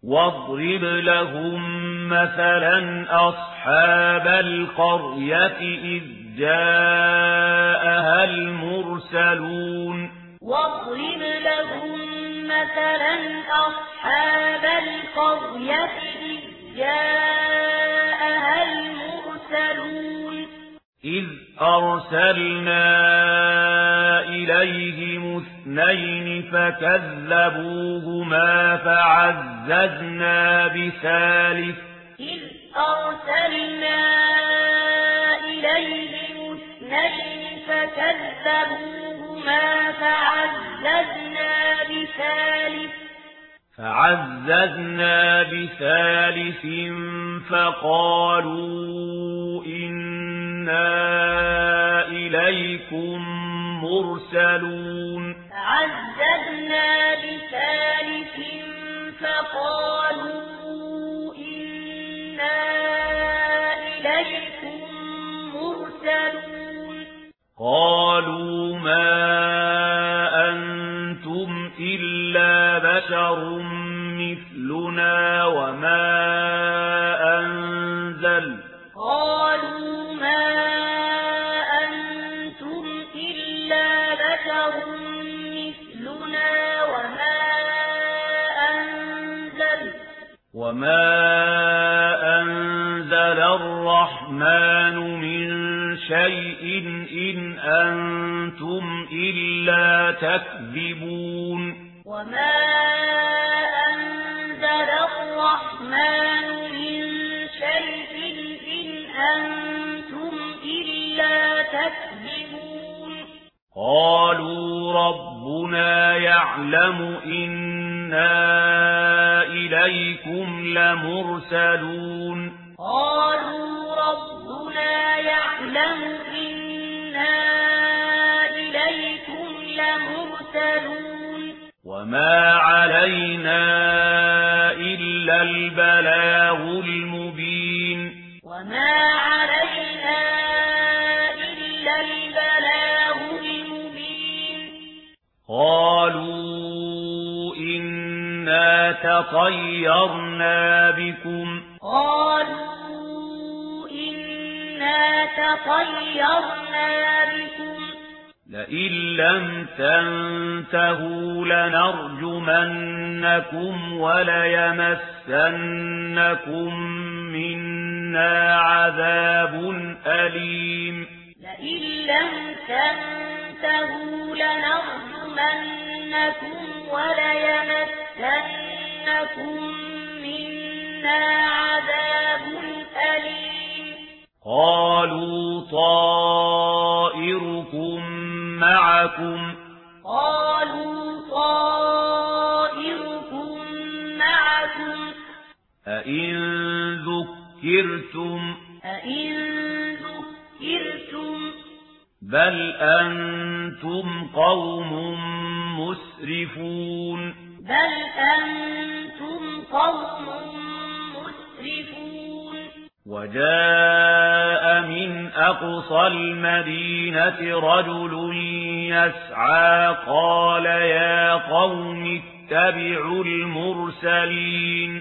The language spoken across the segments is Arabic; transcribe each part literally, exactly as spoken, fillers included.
واضرب لهم مثلا أصحاب القرية إذ جاءها المرسلون واضرب لهم مثلا أصحاب القرية إذ جاءها المرسلون إذ أرسلنا إليهم اثنين فكذبوهما فعززنا بثالث إذ أرسلنا إليهم اثنين فكذبوهما فعززنا بثالث فعززنا بثالث فقالوا إنا إليكم مرسلون فعززنا بثالث فقالوا إنا إليكم مرسلون قالوا ما أنتم إلا بشر مثلنا وما أنزل قالوا ما أنتم إلا بشر مثلنا وما أنزل وما أنزل الرحمن من شيء إن أنتم إلا تكذبون وما أنزل الرحمن من شيء إن أنتم إلا تكذبون قالوا ربنا يعلم إنا إليكم لمرسلون قالوا ربنا يعلم إنا إليكم لمرسلون وما علينا إلا البلاغ المبين وما علينا إلا البلاغ المبين قالوا إنا تطيرنا بكم قالوا إنا تطيرنا بكم لئن لم تنتهوا لنرجمنكم وليمسنكم منا عذاب أليم لئن لم تنتهوا لنرجمنكم وليمسنكم منا عذاب أليم قالوا طائركم معكم قالوا طائركم معكم أئن ذكرتم أئن ذكرتم بل أنتم قوم مسرفون بل أنتم قوم مسرفون وجاء من أقصى المدينة رجل يسعى قال يا قوم اتبعوا المرسلين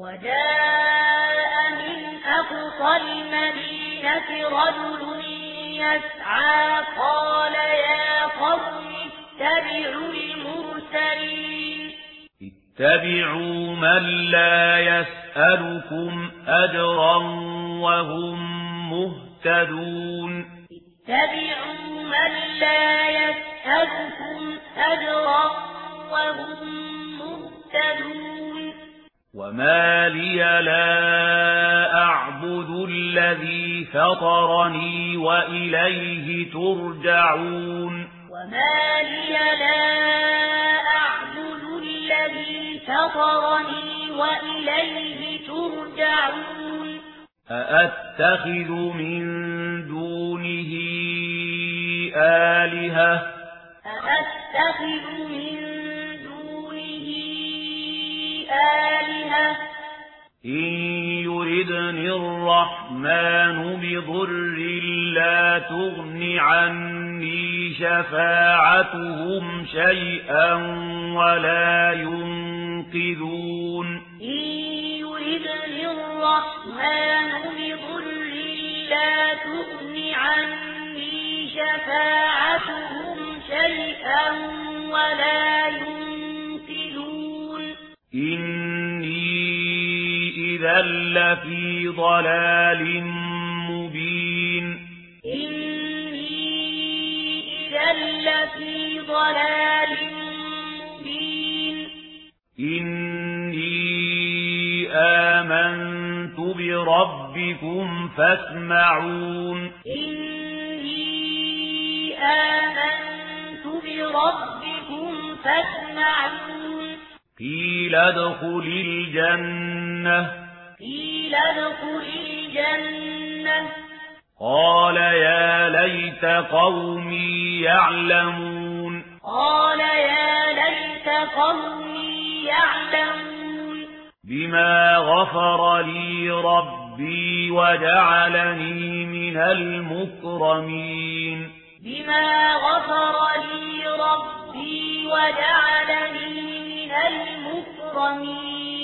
وجاء من أقصى المدينة رجل يسعى قال يا قوم اتبعوا المرسلين اتبعوا من لا يسألكم أجرا وهم مهتدون اتبعوا من لا يسألكم أجرا وهم مهتدون وما لي لا أعبد الذي فطرني وإليه ترجعون وما لي لا أعبد الذي فطرني وإليه ترجعون أأتخذ من دونه آلهة أأتخذ من دونه آلهة إن يردني الرحمن بضر لا تغن عني شفاعتهم شيئا ولا ينقذون إن الرحمن بضر لا تغن عني شفاعتهم شيئا ولا ينقذون إني إذا لفي ضلال مبين إني إذا لفي ضلال مبين إني آمنت بربكم فاسمعون إني آمنت بربكم فاسمعون قيل ادخل الجنة قيل ادخل الجنة قال يا ليت قومي يعلمون قال يا ليت قومي يعلمون بما غفر لي ربي وجعلني من المكرمين بما غفر لي ربي وجعلني من المكرمين